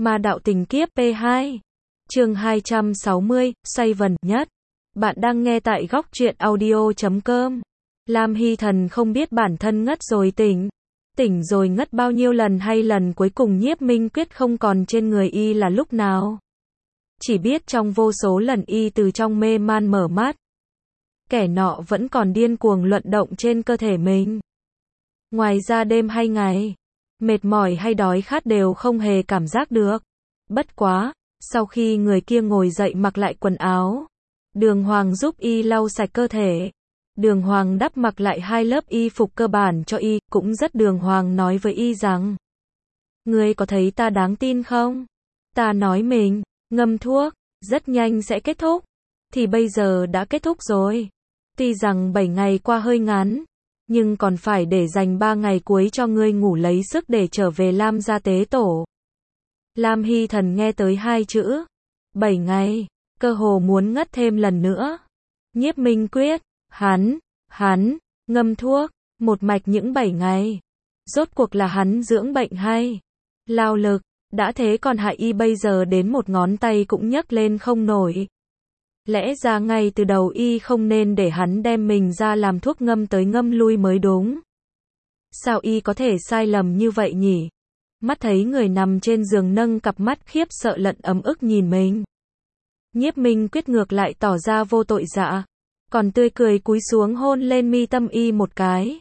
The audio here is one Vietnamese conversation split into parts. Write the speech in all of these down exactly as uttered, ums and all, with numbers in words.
Ma đạo tình kiếp P hai. Chương hai trăm sáu mươi, xoay vần nhất. Bạn đang nghe tại góc truyện audio chấm com. Lam Hy Thần không biết bản thân ngất rồi tỉnh. Tỉnh rồi ngất bao nhiêu lần hay lần cuối cùng Nhiếp Minh Quyết không còn trên người y là lúc nào. Chỉ biết trong vô số lần y từ trong mê man mở mắt. Kẻ nọ vẫn còn điên cuồng luận động trên cơ thể mình. Ngoài ra đêm hay ngày, mệt mỏi hay đói khát đều không hề cảm giác được. Bất quá, sau khi người kia ngồi dậy mặc lại quần áo, Đường Hoàng giúp y lau sạch cơ thể. Đường Hoàng đắp mặc lại hai lớp y phục cơ bản cho y, cũng rất Đường Hoàng nói với y rằng: "Ngươi có thấy ta đáng tin không? Ta nói mình ngâm thuốc, rất nhanh sẽ kết thúc. Thì bây giờ đã kết thúc rồi. Tuy rằng bảy ngày qua hơi ngắn, nhưng còn phải để dành ba ngày cuối cho ngươi ngủ lấy sức để trở về Lam gia tế tổ." Lam Hy Thần nghe tới hai chữ bảy ngày, cơ hồ muốn ngất thêm lần nữa. Nhiếp Minh Quyết, hắn, hắn, ngâm thuốc, một mạch những bảy ngày. Rốt cuộc là hắn dưỡng bệnh hay lao lực, đã thế còn hại y bây giờ đến một ngón tay cũng nhấc lên không nổi. Lẽ ra ngay từ đầu y không nên để hắn đem mình ra làm thuốc ngâm tới ngâm lui mới đúng. Sao y có thể sai lầm như vậy nhỉ? Mắt thấy người nằm trên giường nâng cặp mắt khiếp sợ lẫn ấm ức nhìn mình. Nhiếp Minh Quyết ngược lại tỏ ra vô tội dạ, còn tươi cười cúi xuống hôn lên mi tâm y một cái.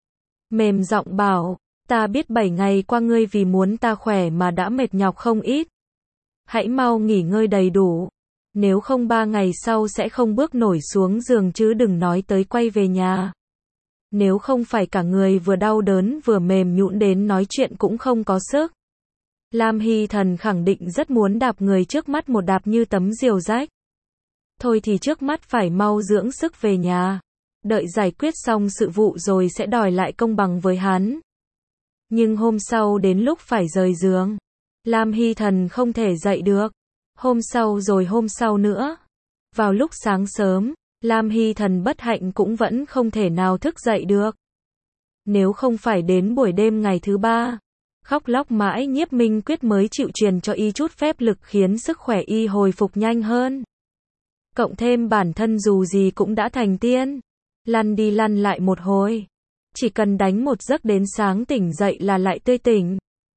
Mềm giọng bảo: "Ta biết bảy ngày qua ngươi vì muốn ta khỏe mà đã mệt nhọc không ít. Hãy mau nghỉ ngơi đầy đủ. Nếu không ba ngày sau sẽ không bước nổi xuống giường chứ đừng nói tới quay về nhà. Nếu không phải cả người vừa đau đớn vừa mềm nhũn đến nói chuyện cũng không có sức." Lam Hy Thần khẳng định rất muốn đạp người trước mắt một đạp như tấm diều rách. Thôi thì trước mắt phải mau dưỡng sức về nhà. Đợi giải quyết xong sự vụ rồi sẽ đòi lại công bằng với hắn. Nhưng hôm sau đến lúc phải rời giường, Lam Hy Thần không thể dậy được. Hôm sau rồi hôm sau nữa. Vào lúc sáng sớm, Lam Hy Thần bất hạnh cũng vẫn không thể nào thức dậy được. Nếu không phải đến buổi đêm ngày thứ ba, khóc lóc mãi Nhiếp Minh Quyết mới chịu truyền cho y chút phép lực khiến sức khỏe y hồi phục nhanh hơn. Cộng thêm bản thân dù gì cũng đã thành tiên, lăn đi lăn lại một hồi, chỉ cần đánh một giấc đến sáng tỉnh dậy là lại tươi tỉnh.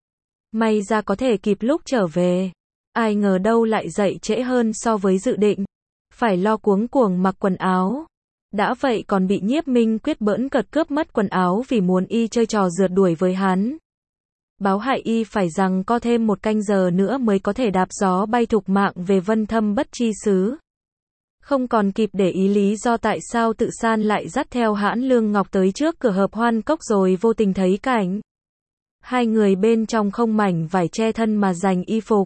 May ra có thể kịp lúc trở về. Ai ngờ đâu lại dậy trễ hơn so với dự định, phải lo cuống cuồng mặc quần áo. Đã vậy còn bị Nhiếp Minh Quyết bỡn cợt cướp mất quần áo vì muốn y chơi trò rượt đuổi với hắn. Báo hại y phải rằng có thêm một canh giờ nữa mới có thể đạp gió bay thục mạng về Vân Thâm Bất Chi xứ. Không còn kịp để ý lý do tại sao Tự San lại dắt theo Hãn Lương Ngọc tới trước cửa Hợp Hoan Cốc rồi vô tình thấy cảnh hai người bên trong không mảnh vải che thân mà giành y phục.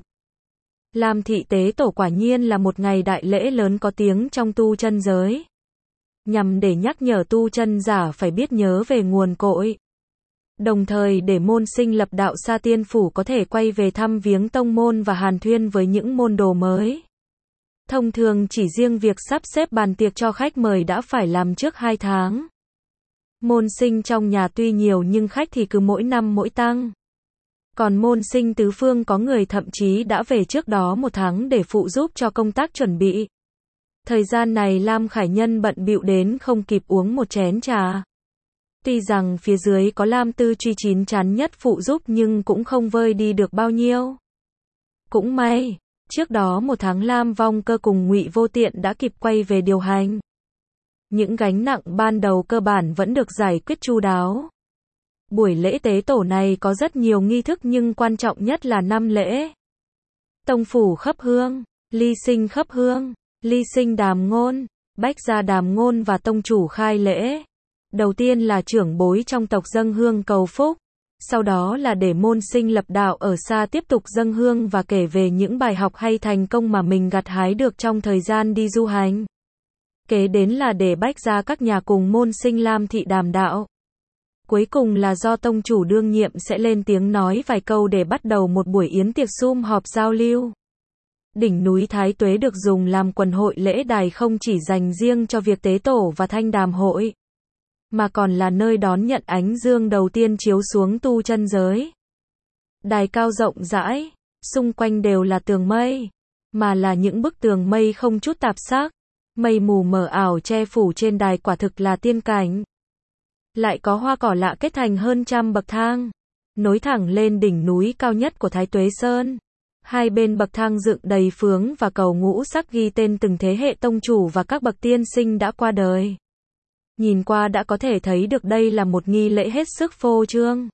Lam thị tế tổ quả nhiên là một ngày đại lễ lớn có tiếng trong tu chân giới, nhằm để nhắc nhở tu chân giả phải biết nhớ về nguồn cội, đồng thời để môn sinh lập đạo Sa Tiên Phủ có thể quay về thăm viếng tông môn và hàn thuyên với những môn đồ mới. Thông thường chỉ riêng việc sắp xếp bàn tiệc cho khách mời đã phải làm trước hai tháng. Môn sinh trong nhà tuy nhiều nhưng khách thì cứ mỗi năm mỗi tăng. Còn môn sinh tứ phương có người thậm chí đã về trước đó một tháng để phụ giúp cho công tác chuẩn bị. Thời gian này Lam Khải Nhân bận bịu đến không kịp uống một chén trà. Tuy rằng phía dưới có Lam Tư Truy chín chắn nhất phụ giúp nhưng cũng không vơi đi được bao nhiêu. Cũng may, trước đó một tháng Lam Vong Cơ cùng Ngụy Vô Tiện đã kịp quay về điều hành. Những gánh nặng ban đầu cơ bản vẫn được giải quyết chu đáo. Buổi lễ tế tổ này có rất nhiều nghi thức nhưng quan trọng nhất là năm lễ. Tông phủ khấp hương, ly sinh khấp hương, ly sinh đàm ngôn, bách gia đàm ngôn và tông chủ khai lễ. Đầu tiên là trưởng bối trong tộc dâng hương cầu phúc, sau đó là để môn sinh lập đạo ở xa tiếp tục dâng hương và kể về những bài học hay thành công mà mình gặt hái được trong thời gian đi du hành. Kế đến là để bách gia các nhà cùng môn sinh Lam thị đàm đạo. Cuối cùng là do tông chủ đương nhiệm sẽ lên tiếng nói vài câu để bắt đầu một buổi yến tiệc sum họp giao lưu. Đỉnh núi Thái Tuế được dùng làm quần hội lễ đài không chỉ dành riêng cho việc tế tổ và thanh đàm hội, mà còn là nơi đón nhận ánh dương đầu tiên chiếu xuống tu chân giới. Đài cao rộng rãi, xung quanh đều là tường mây, mà là những bức tường mây không chút tạp sắc, mây mù mờ ảo che phủ trên đài quả thực là tiên cảnh. Lại có hoa cỏ lạ kết thành hơn trăm bậc thang, nối thẳng lên đỉnh núi cao nhất của Thái Tuế Sơn. Hai bên bậc thang dựng đầy phướng và cầu ngũ sắc ghi tên từng thế hệ tông chủ và các bậc tiên sinh đã qua đời. Nhìn qua đã có thể thấy được đây là một nghi lễ hết sức phô trương.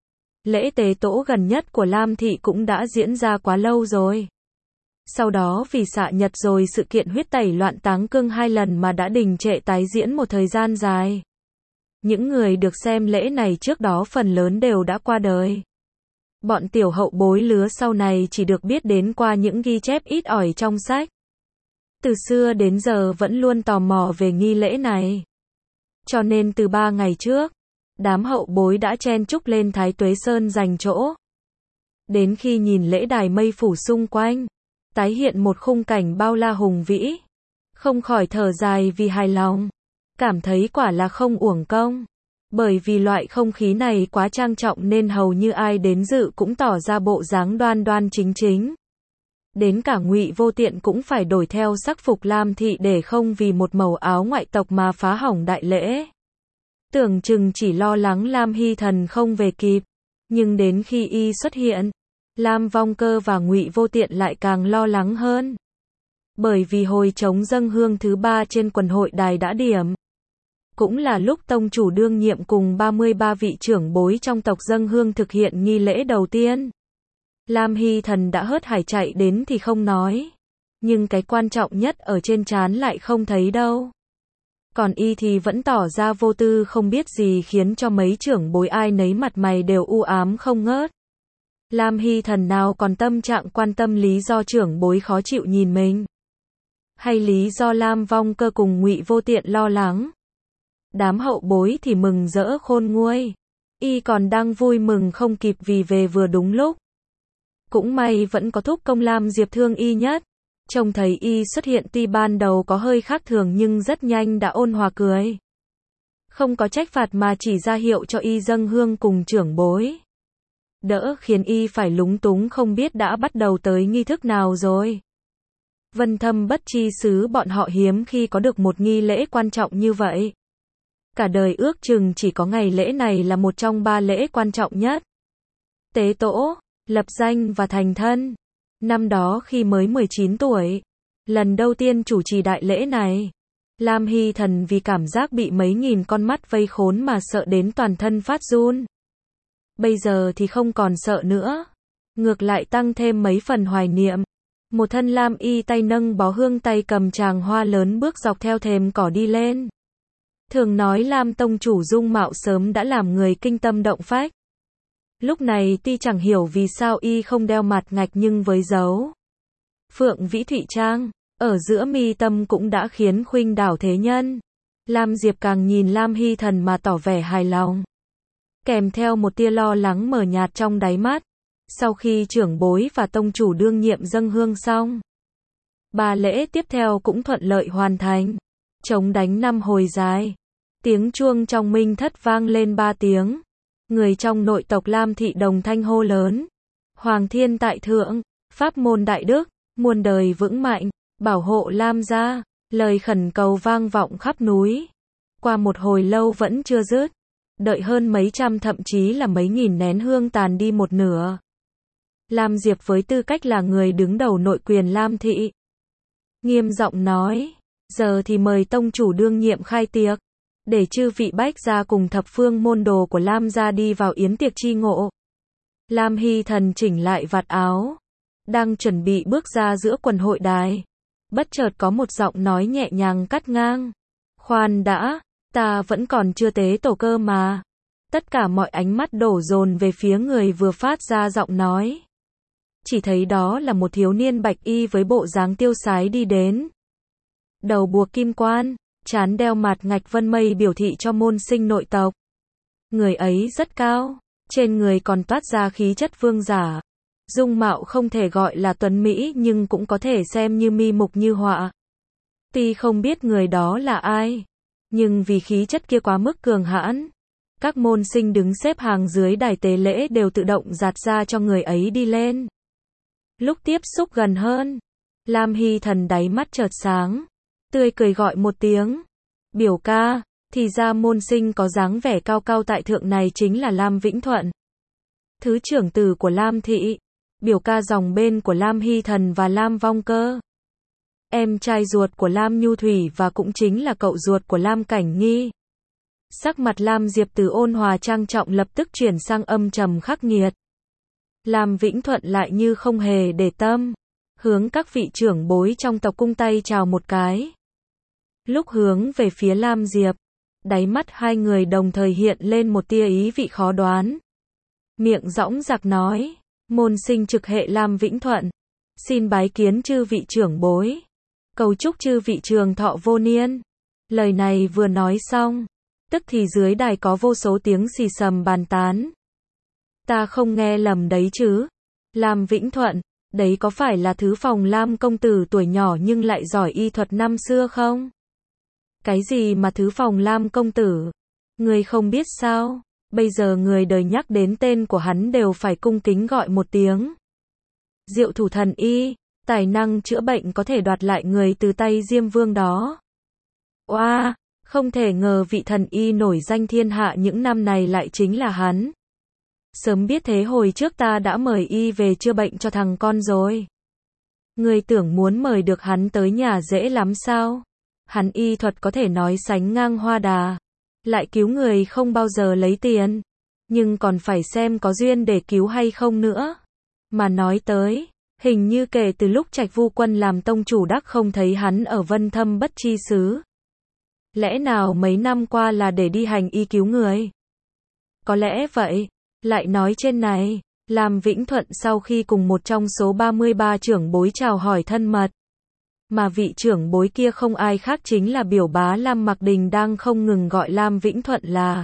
Lễ tế tổ gần nhất của Lam Thị cũng đã diễn ra quá lâu rồi. Sau đó vì xạ nhật rồi sự kiện huyết tẩy loạn táng cương hai lần mà đã đình trệ tái diễn một thời gian dài. Những người được xem lễ này trước đó phần lớn đều đã qua đời. Bọn tiểu hậu bối lứa sau này chỉ được biết đến qua những ghi chép ít ỏi trong sách. Từ xưa đến giờ vẫn luôn tò mò về nghi lễ này. Cho nên từ ba ngày trước, đám hậu bối đã chen chúc lên Thái Tuế Sơn giành chỗ. Đến khi nhìn lễ đài mây phủ xung quanh, tái hiện một khung cảnh bao la hùng vĩ, không khỏi thở dài vì hài lòng, cảm thấy quả là không uổng công. Bởi vì loại không khí này quá trang trọng nên hầu như ai đến dự cũng tỏ ra bộ dáng đoan đoan chính chính. Đến cả Ngụy Vô Tiện cũng phải đổi theo sắc phục Lam Thị để không vì một màu áo ngoại tộc mà phá hỏng đại lễ. Tưởng chừng chỉ lo lắng Lam Hy Thần không về kịp, nhưng đến khi y xuất hiện, Lam Vong Cơ và Ngụy Vô Tiện lại càng lo lắng hơn. Bởi vì hồi trống dâng hương thứ ba trên quần hội đài đã điểm. Cũng là lúc tông chủ đương nhiệm cùng ba mươi ba vị trưởng bối trong tộc dâng hương thực hiện nghi lễ đầu tiên. Lam Hy Thần đã hớt hải chạy đến thì không nói. Nhưng cái quan trọng nhất ở trên trán lại không thấy đâu. Còn y thì vẫn tỏ ra vô tư không biết gì khiến cho mấy trưởng bối ai nấy mặt mày đều u ám không ngớt. Lam Hy Thần nào còn tâm trạng quan tâm lý do trưởng bối khó chịu nhìn mình. Hay lý do Lam Vong Cơ cùng Ngụy Vô Tiện lo lắng. Đám hậu bối thì mừng rỡ khôn nguôi. Y còn đang vui mừng không kịp vì về vừa đúng lúc. Cũng may vẫn có thúc công Lam Diệp thương y nhất. Trông thấy y xuất hiện tuy ban đầu có hơi khác thường nhưng rất nhanh đã ôn hòa cười. Không có trách phạt mà chỉ ra hiệu cho y dâng hương cùng trưởng bối. Đỡ khiến y phải lúng túng không biết đã bắt đầu tới nghi thức nào rồi. Vân Thâm Bất Chi xứ bọn họ hiếm khi có được một nghi lễ quan trọng như vậy. Cả đời ước chừng chỉ có ngày lễ này là một trong ba lễ quan trọng nhất. Tế tổ, lập danh và thành thân. Năm đó khi mới mười chín tuổi, lần đầu tiên chủ trì đại lễ này, Lam Hy Thần vì cảm giác bị mấy nghìn con mắt vây khốn mà sợ đến toàn thân phát run. Bây giờ thì không còn sợ nữa. Ngược lại tăng thêm mấy phần hoài niệm. Một thân lam y tay nâng bó hương tay cầm tràng hoa lớn bước dọc theo thềm cỏ đi lên. Thường nói Lam tông chủ dung mạo sớm đã làm người kinh tâm động phách. Lúc này tuy chẳng hiểu vì sao y không đeo mặt ngạch nhưng với dấu Phượng Vĩ Thụy Trang ở giữa mi tâm cũng đã khiến khuynh đảo thế nhân. Lam Diệp càng nhìn Lam Hy Thần mà tỏ vẻ hài lòng, kèm theo một tia lo lắng mờ nhạt trong đáy mắt. Sau khi trưởng bối và tông chủ đương nhiệm dâng hương xong, ba lễ tiếp theo cũng thuận lợi hoàn thành. Trống đánh năm hồi dài, tiếng chuông trong minh thất vang lên ba tiếng. Người trong nội tộc Lam Thị đồng thanh hô lớn: Hoàng thiên tại thượng, pháp môn đại đức, muôn đời vững mạnh, bảo hộ Lam gia. Lời khẩn cầu vang vọng khắp núi. Qua một hồi lâu vẫn chưa dứt. Đợi hơn mấy trăm thậm chí là mấy nghìn nén hương tàn đi một nửa. Lam Diệp với tư cách là người đứng đầu nội quyền Lam Thị, nghiêm giọng nói: Giờ thì mời tông chủ đương nhiệm khai tiệc, để chư vị bách gia cùng thập phương môn đồ của Lam gia đi vào yến tiệc chi ngộ. Lam Hy Thần chỉnh lại vạt áo, đang chuẩn bị bước ra giữa quần hội đài. Bất chợt có một giọng nói nhẹ nhàng cắt ngang: Khoan đã, ta vẫn còn chưa tế tổ cơ mà. Tất cả mọi ánh mắt đổ dồn về phía người vừa phát ra giọng nói. Chỉ thấy đó là một thiếu niên bạch y với bộ dáng tiêu sái đi đến. Đầu buộc kim quan, trán đeo mặt ngạch vân mây biểu thị cho môn sinh nội tộc. Người ấy rất cao, trên người còn toát ra khí chất vương giả. Dung mạo không thể gọi là tuấn mỹ nhưng cũng có thể xem như mi mục như họa. Tuy không biết người đó là ai, nhưng vì khí chất kia quá mức cường hãn, các môn sinh đứng xếp hàng dưới đài tế lễ đều tự động dạt ra cho người ấy đi lên. Lúc tiếp xúc gần hơn, Lam Hy Thần đáy mắt chợt sáng, tươi cười gọi một tiếng. Biểu ca, thì ra môn sinh có dáng vẻ cao cao tại thượng này chính là Lam Vĩnh Thuận, thứ trưởng tử của Lam thị, biểu ca dòng bên của Lam Hy Thần và Lam Vong Cơ, em trai ruột của Lam Nhu Thủy và cũng chính là cậu ruột của Lam Cảnh Nghi. Sắc mặt Lam Diệp từ ôn hòa trang trọng lập tức chuyển sang âm trầm khắc nghiệt. Lam Vĩnh Thuận lại như không hề để tâm, hướng các vị trưởng bối trong tộc cung tay chào một cái. Lúc hướng về phía Lam Diệp, đáy mắt hai người đồng thời hiện lên một tia ý vị khó đoán. Miệng dõng dạc nói, môn sinh trực hệ Lam Vĩnh Thuận, xin bái kiến chư vị trưởng bối, cầu chúc chư vị trường thọ vô niên. Lời này vừa nói xong, tức thì dưới đài có vô số tiếng xì xầm bàn tán. Ta không nghe lầm đấy chứ? Lam Vĩnh Thuận, đấy có phải là thứ phòng Lam công tử tuổi nhỏ nhưng lại giỏi y thuật năm xưa không? Cái gì mà thứ phòng Lam công tử? Người không biết sao? Bây giờ người đời nhắc đến tên của hắn đều phải cung kính gọi một tiếng. Diệu thủ thần y, tài năng chữa bệnh có thể đoạt lại người từ tay Diêm Vương đó. Oa, wow, không thể ngờ vị thần y nổi danh thiên hạ những năm này lại chính là hắn. Sớm biết thế hồi trước ta đã mời y về chữa bệnh cho thằng con rồi. Người tưởng muốn mời được hắn tới nhà dễ lắm sao? Hắn y thuật có thể nói sánh ngang Hoa Đà, lại cứu người không bao giờ lấy tiền, nhưng còn phải xem có duyên để cứu hay không nữa. Mà nói tới, hình như kể từ lúc Trạch Vu Quân làm tông chủ đắc không thấy hắn ở Vân Thâm Bất Chi xứ. Lẽ nào mấy năm qua là để đi hành y cứu người? Có lẽ vậy. Lại nói trên này, Lam Vĩnh Thuận sau khi cùng một trong số ba mươi ba trưởng bối chào hỏi thân mật, mà vị trưởng bối kia không ai khác chính là biểu bá Lam Mặc Đình đang không ngừng gọi Lam Vĩnh Thuận là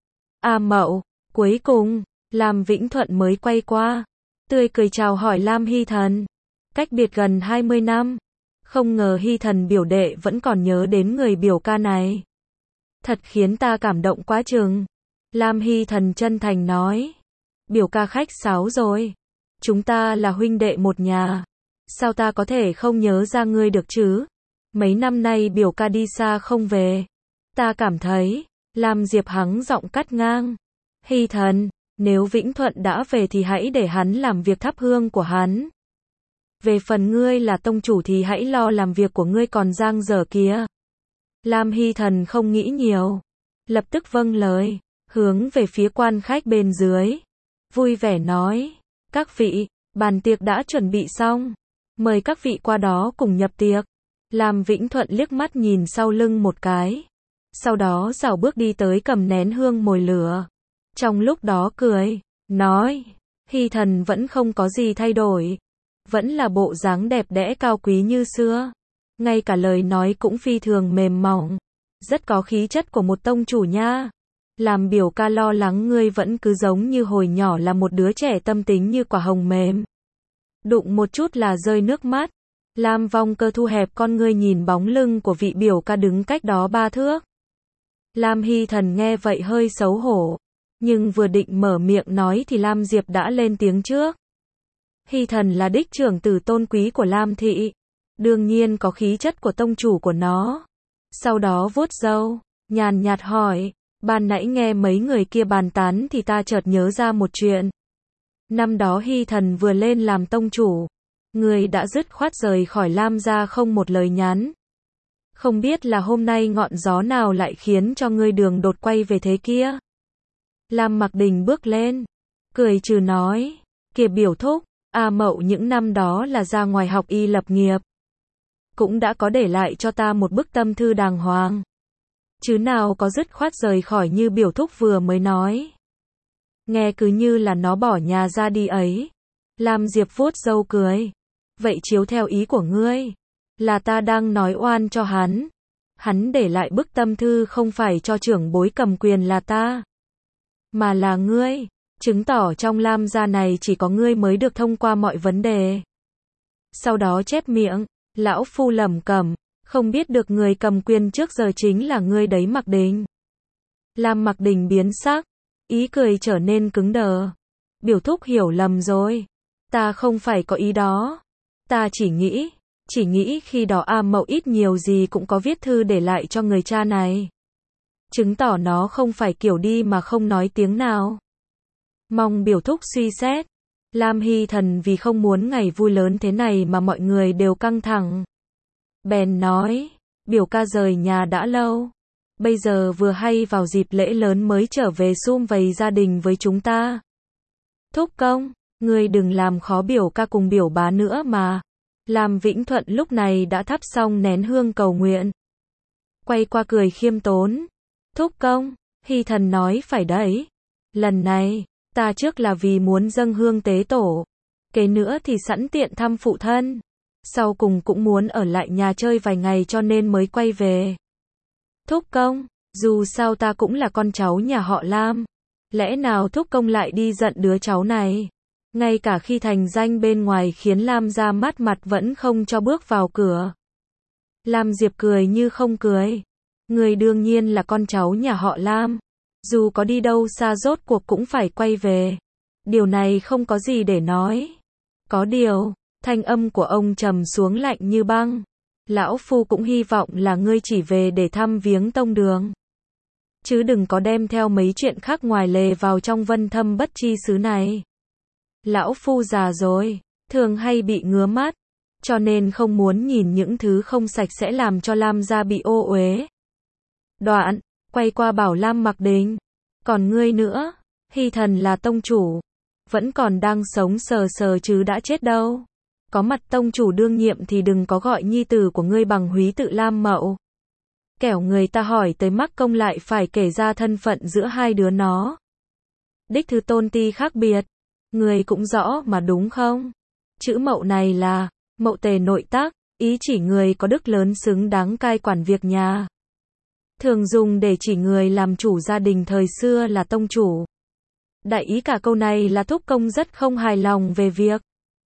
A Mậu. Cuối cùng, Lam Vĩnh Thuận mới quay qua, tươi cười chào hỏi Lam Hy Thần. Cách biệt gần hai mươi năm, không ngờ Hy Thần biểu đệ vẫn còn nhớ đến người biểu ca này. Thật khiến ta cảm động quá chừng. Lam Hy Thần chân thành nói, biểu ca khách sáo rồi, chúng ta là huynh đệ một nhà, sao ta có thể không nhớ ra ngươi được chứ? Mấy năm nay biểu ca đi xa không về, ta cảm thấy. Lam Diệp hắng giọng cắt ngang, Hy Thần, nếu Vĩnh Thuận đã về thì hãy để hắn làm việc thắp hương của hắn. Về phần ngươi là tông chủ thì hãy lo làm việc của ngươi còn dang dở kia. Lam Hy Thần không nghĩ nhiều, lập tức vâng lời, hướng về phía quan khách bên dưới, vui vẻ nói, các vị, bàn tiệc đã chuẩn bị xong, mời các vị qua đó cùng nhập tiệc. Lam Vĩnh Thuận liếc mắt nhìn sau lưng một cái, sau đó rảo bước đi tới cầm nén hương mồi lửa. Trong lúc đó cười, nói, Hy Thần vẫn không có gì thay đổi, vẫn là bộ dáng đẹp đẽ cao quý như xưa, ngay cả lời nói cũng phi thường mềm mỏng, rất có khí chất của một tông chủ nha. Làm biểu ca lo lắng ngươi vẫn cứ giống như hồi nhỏ là một đứa trẻ tâm tính như quả hồng mềm. Đụng một chút là rơi nước mắt. Lam Vong Cơ thu hẹp con ngươi nhìn bóng lưng của vị biểu ca đứng cách đó ba thước. Lam Hy Thần nghe vậy hơi xấu hổ, nhưng vừa định mở miệng nói thì Lam Diệp đã lên tiếng trước. Hy Thần là đích trưởng tử tôn quý của Lam thị, đương nhiên có khí chất của tông chủ của nó. Sau đó vuốt râu, nhàn nhạt hỏi, ban nãy nghe mấy người kia bàn tán thì ta chợt nhớ ra một chuyện. Năm đó Hy Thần vừa lên làm tông chủ, người đã dứt khoát rời khỏi Lam gia không một lời nhắn. Không biết là hôm nay ngọn gió nào lại khiến cho ngươi đường đột quay về thế kia. Lam Mặc Đình bước lên, cười trừ nói, kìa biểu thúc, A Mậu những năm đó là ra ngoài học y lập nghiệp, cũng đã có để lại cho ta một bức tâm thư đàng hoàng, chứ nào có dứt khoát rời khỏi như biểu thúc vừa mới nói. Nghe cứ như là nó bỏ nhà ra đi ấy. Lam Diệp vuốt râu cười, vậy chiếu theo ý của ngươi, là ta đang nói oan cho hắn. Hắn để lại bức tâm thư không phải cho trưởng bối cầm quyền là ta, mà là ngươi, chứng tỏ trong Lam gia này chỉ có ngươi mới được thông qua mọi vấn đề. Sau đó chép miệng, lão phu lẩm cẩm, không biết được người cầm quyền trước giờ chính là ngươi đấy Mặc Đình. Lam Mặc Đình biến sắc, ý cười trở nên cứng đờ. Biểu thúc hiểu lầm rồi. Ta không phải có ý đó. Ta chỉ nghĩ, chỉ nghĩ khi đó A Mậu ít nhiều gì cũng có viết thư để lại cho người cha này. Chứng tỏ nó không phải kiểu đi mà không nói tiếng nào. Mong biểu thúc suy xét. Lam Hy Thần vì không muốn ngày vui lớn thế này mà mọi người đều căng thẳng. Bèn nói, biểu ca rời nhà đã lâu. Bây giờ vừa hay vào dịp lễ lớn mới trở về sum vầy gia đình với chúng ta. Thúc công, ngươi đừng làm khó biểu ca cùng biểu bá nữa mà. Lam Vĩnh Thuận lúc này đã thắp xong nén hương cầu nguyện. Quay qua cười khiêm tốn. Thúc công, Hy Thần nói phải đấy. Lần này, ta trước là vì muốn dâng hương tế tổ. Kế nữa thì sẵn tiện thăm phụ thân. Sau cùng cũng muốn ở lại nhà chơi vài ngày cho nên mới quay về. Thúc công, dù sao ta cũng là con cháu nhà họ Lam. Lẽ nào thúc công lại đi giận đứa cháu này? Ngay cả khi thành danh bên ngoài khiến Lam ra mắt mặt vẫn không cho bước vào cửa. Lam Diệp cười như không cười. Người đương nhiên là con cháu nhà họ Lam. Dù có đi đâu xa rốt cuộc cũng phải quay về. Điều này không có gì để nói. Có điều, thanh âm của ông trầm xuống lạnh như băng. Lão Phu cũng hy vọng là ngươi chỉ về để thăm viếng tông đường. Chứ đừng có đem theo mấy chuyện khác ngoài lề vào trong vân thâm bất chi xứ này. Lão Phu già rồi, thường hay bị ngứa mắt, cho nên không muốn nhìn những thứ không sạch sẽ làm cho Lam gia bị ô uế. Đoạn, quay qua bảo Lam Mặc Đình, còn ngươi nữa, Hy Thần là tông chủ, vẫn còn đang sống sờ sờ chứ đã chết đâu. Có mặt tông chủ đương nhiệm thì đừng có gọi nhi tử của ngươi bằng húy tự Lam Mậu. Kẻo người ta hỏi tới mắc công lại phải kể ra thân phận giữa hai đứa nó. Đích thứ tôn ti khác biệt, người cũng rõ mà đúng không? Chữ Mậu này là Mậu Tề nội tác, ý chỉ người có đức lớn xứng đáng cai quản việc nhà. Thường dùng để chỉ người làm chủ gia đình thời xưa là tông chủ. Đại ý cả câu này là thúc công rất không hài lòng về việc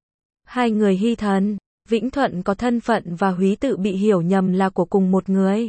hai người Hy Thần, Vĩnh Thuận có thân phận và húy tự bị hiểu nhầm là của cùng một người.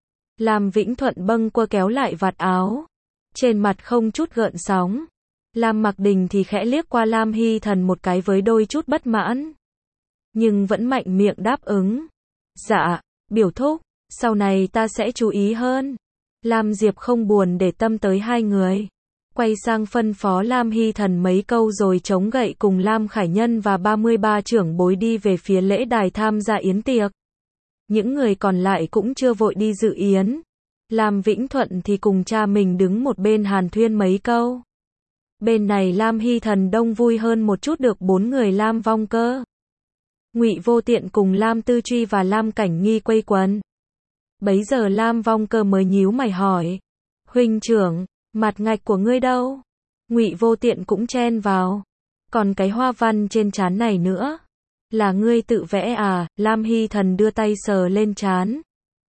Lam Vĩnh Thuận bâng quơ kéo lại vạt áo, trên mặt không chút gợn sóng. Lam Mặc Đình thì khẽ liếc qua Lam Hy Thần một cái với đôi chút bất mãn, nhưng vẫn mạnh miệng đáp ứng. Dạ, biểu thúc, sau này ta sẽ chú ý hơn. Lam Diệp không buồn để tâm tới hai người, quay sang phân phó Lam Hy Thần mấy câu rồi chống gậy cùng Lam Khải Nhân và ba mươi ba trưởng bối đi về phía lễ đài tham gia yến tiệc. Những người còn lại cũng chưa vội đi dự yến. Lam Vĩnh Thuận thì cùng cha mình đứng một bên hàn thuyên mấy câu. Bên này Lam Hy Thần đông vui hơn một chút, được bốn người Lam Vong Cơ, Ngụy Vô Tiện cùng Lam Tư Truy và Lam Cảnh Nghi quây quần. Bấy giờ Lam Vong Cơ mới nhíu mày hỏi: huynh trưởng, mặt ngạch của ngươi đâu? Ngụy Vô Tiện cũng chen vào: còn cái hoa văn trên trán này nữa, là ngươi tự vẽ à? Lam Hy Thần đưa tay sờ lên trán,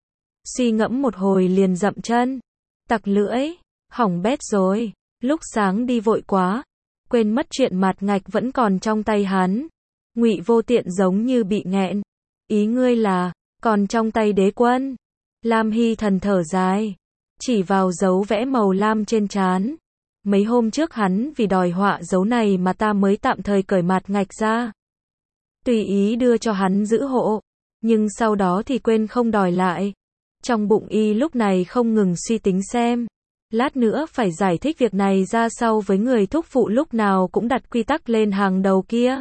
suy ngẫm một hồi liền dậm chân, tặc lưỡi: hỏng bét rồi, lúc sáng đi vội quá, quên mất chuyện mặt ngạch vẫn còn trong tay hắn. Ngụy Vô Tiện giống như bị nghẹn: ý ngươi là còn trong tay đế quân? Lam Hy Thần thở dài, chỉ vào dấu vẽ màu lam trên trán. Mấy hôm trước hắn vì đòi họa dấu này mà ta mới tạm thời cởi mặt ngạch ra, tùy ý đưa cho hắn giữ hộ, nhưng sau đó thì quên không đòi lại. Trong bụng y lúc này không ngừng suy tính xem, lát nữa phải giải thích việc này ra sao với người thúc phụ lúc nào cũng đặt quy tắc lên hàng đầu kia.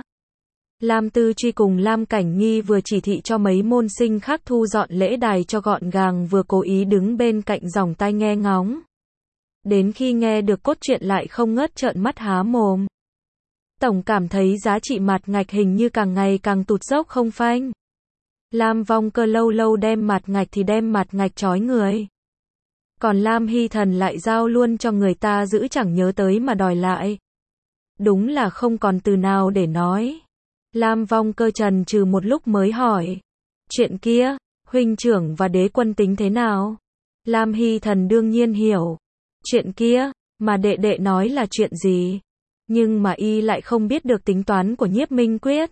Lam Tư Truy cùng Lam Cảnh Nghi vừa chỉ thị cho mấy môn sinh khác thu dọn lễ đài cho gọn gàng, vừa cố ý đứng bên cạnh dòng tai nghe ngóng. Đến khi nghe được cốt truyện lại không ngớt trợn mắt há mồm. Tổng cảm thấy giá trị mặt ngạch hình như càng ngày càng tụt dốc không phanh. Lam Vong Cơ lâu lâu đem mặt ngạch thì đem mặt ngạch trói người, còn Lam Hy Thần lại giao luôn cho người ta giữ, chẳng nhớ tới mà đòi lại. Đúng là không còn từ nào để nói. Lam Vong Cơ trần trừ một lúc mới hỏi: chuyện kia, huynh trưởng và đế quân tính thế nào? Lam Hy Thần đương nhiên hiểu. Chuyện kia, mà đệ đệ nói là chuyện gì? Nhưng mà y lại không biết được tính toán của Nhiếp Minh Quyết.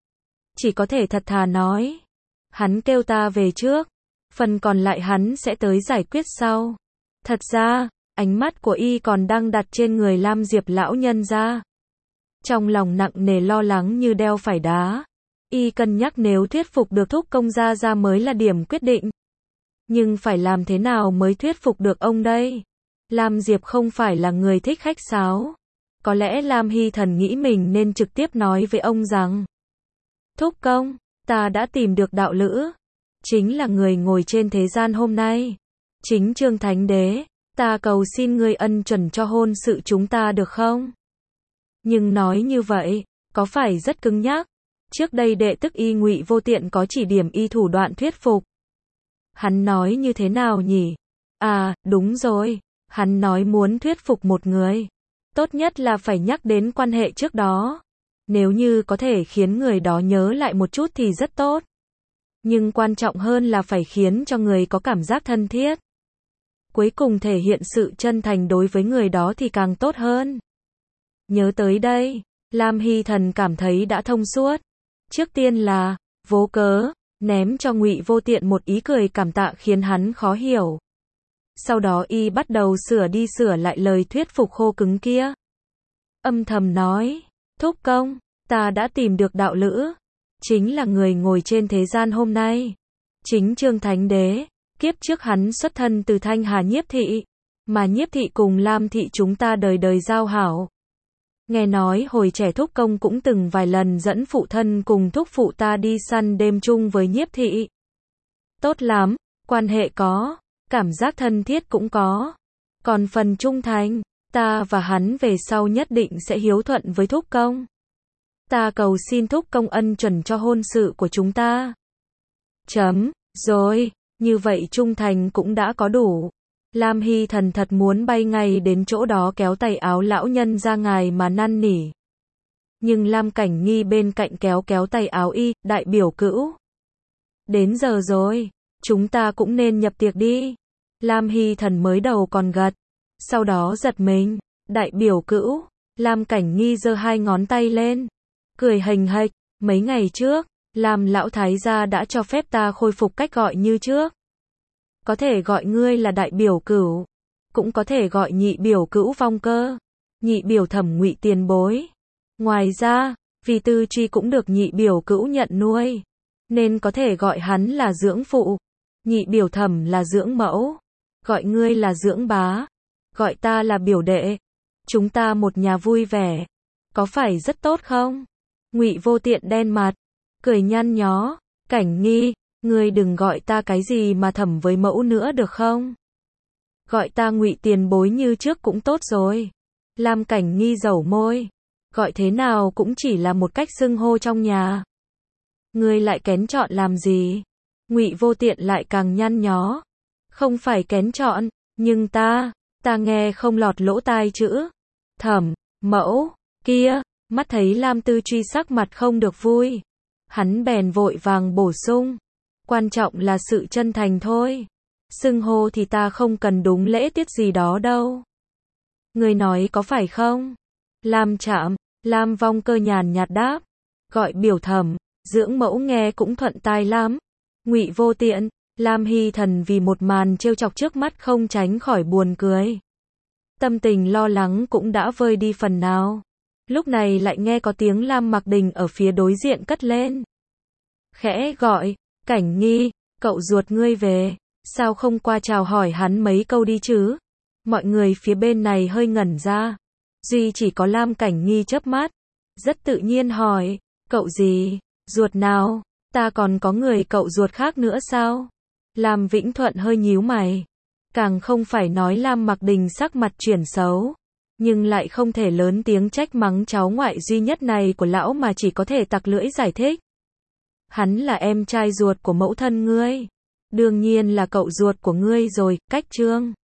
Chỉ có thể thật thà nói: hắn kêu ta về trước, phần còn lại hắn sẽ tới giải quyết sau. Thật ra, ánh mắt của y còn đang đặt trên người Lam Diệp lão nhân gia. Trong lòng nặng nề lo lắng như đeo phải đá. Y cân nhắc nếu thuyết phục được Thúc Công Gia Gia mới là điểm quyết định. Nhưng phải làm thế nào mới thuyết phục được ông đây? Lam Diệp không phải là người thích khách sáo. Có lẽ Lam Hy Thần nghĩ mình nên trực tiếp nói với ông rằng: Thúc Công, ta đã tìm được đạo lữ. Chính là người ngồi trên thế gian hôm nay. Chính Trương Thánh Đế. Ta cầu xin ngươi ân chuẩn cho hôn sự chúng ta được không? Nhưng nói như vậy, có phải rất cứng nhắc? Trước đây đệ tức y Ngụy Vô Tiện có chỉ điểm y thủ đoạn thuyết phục. Hắn nói như thế nào nhỉ? À, đúng rồi. Hắn nói muốn thuyết phục một người. Tốt nhất là phải nhắc đến quan hệ trước đó. Nếu như có thể khiến người đó nhớ lại một chút thì rất tốt. Nhưng quan trọng hơn là phải khiến cho người có cảm giác thân thiết. Cuối cùng thể hiện sự chân thành đối với người đó thì càng tốt hơn. Nhớ tới đây, Lam Hy Thần cảm thấy đã thông suốt. Trước tiên là, vô cớ, ném cho Ngụy Vô Tiện một ý cười cảm tạ khiến hắn khó hiểu. Sau đó y bắt đầu sửa đi sửa lại lời thuyết phục khô cứng kia. Âm thầm nói, Thúc Công, ta đã tìm được đạo lữ. Chính là người ngồi trên thế gian hôm nay. Chính Trương Thánh Đế. Kiếp trước hắn xuất thân từ Thanh Hà Nhiếp Thị. Mà Nhiếp Thị cùng Lam Thị chúng ta đời đời giao hảo. Nghe nói hồi trẻ Thúc Công cũng từng vài lần dẫn phụ thân cùng thúc phụ ta đi săn đêm chung với Nhiếp Thị. Tốt lắm, quan hệ có, cảm giác thân thiết cũng có. Còn phần trung thành, ta và hắn về sau nhất định sẽ hiếu thuận với Thúc Công. Ta cầu xin Thúc Công ân chuẩn cho hôn sự của chúng ta. Chấm, rồi, như vậy trung thành cũng đã có đủ. Lam Hy Thần thật muốn bay ngay đến chỗ đó kéo tay áo lão nhân ra ngài mà năn nỉ. Nhưng Lam Cảnh Nghi bên cạnh kéo kéo tay áo y, đại biểu cữu. Đến giờ rồi, chúng ta cũng nên nhập tiệc đi. Lam Hy Thần mới đầu còn gật, sau đó giật mình, đại biểu cữu. Lam Cảnh Nghi giơ hai ngón tay lên, cười hềnh hệch, mấy ngày trước, Lam lão thái gia đã cho phép ta khôi phục cách gọi như trước. Có thể gọi ngươi là đại biểu cửu, cũng có thể gọi nhị biểu cữu Vong Cơ, nhị biểu Thẩm Ngụy tiền bối. Ngoài ra, vì Tư Truy cũng được nhị biểu cữu nhận nuôi, nên có thể gọi hắn là dưỡng phụ, nhị biểu Thẩm là dưỡng mẫu, gọi ngươi là dưỡng bá, gọi ta là biểu đệ. Chúng ta một nhà vui vẻ, có phải rất tốt không? Ngụy Vô Tiện đen mặt, cười nhăn nhó, Cảnh Nghi, ngươi đừng gọi ta cái gì mà Thẩm với mẫu nữa được không? Gọi ta Ngụy tiền bối như trước cũng tốt rồi. Lam Cảnh Nghi dẩu môi, gọi thế nào cũng chỉ là một cách xưng hô trong nhà. Ngươi lại kén chọn làm gì? Ngụy Vô Tiện lại càng nhăn nhó. Không phải kén chọn, nhưng ta, ta nghe không lọt lỗ tai chữ Thẩm, mẫu, kia. Mắt thấy Lam Tư Truy sắc mặt không được vui, hắn bèn vội vàng bổ sung, quan trọng là sự chân thành thôi. Xưng hô thì ta không cần đúng lễ tiết gì đó đâu. Người nói có phải không? Lam Trạm, Lam Vong Cơ nhàn nhạt đáp, gọi biểu Thẩm, dưỡng mẫu nghe cũng thuận tai lắm. Ngụy Vô Tiện, Lam Hy Thần vì một màn trêu chọc trước mắt không tránh khỏi buồn cười. Tâm tình lo lắng cũng đã vơi đi phần nào. Lúc này lại nghe có tiếng Lam Mặc Đình ở phía đối diện cất lên. Khẽ gọi, Cảnh Nghi, cậu ruột ngươi về, sao không qua chào hỏi hắn mấy câu đi chứ? Mọi người phía bên này hơi ngẩn ra. Duy chỉ có Lam Cảnh Nghi chớp mắt, rất tự nhiên hỏi, cậu gì, ruột nào, ta còn có người cậu ruột khác nữa sao? Lam Vĩnh Thuận hơi nhíu mày, càng không phải nói Lam Mặc Đình sắc mặt chuyển xấu. Nhưng lại không thể lớn tiếng trách mắng cháu ngoại duy nhất này của lão mà chỉ có thể tặc lưỡi giải thích. Hắn là em trai ruột của mẫu thân ngươi. Đương nhiên là cậu ruột của ngươi rồi, cách Trương.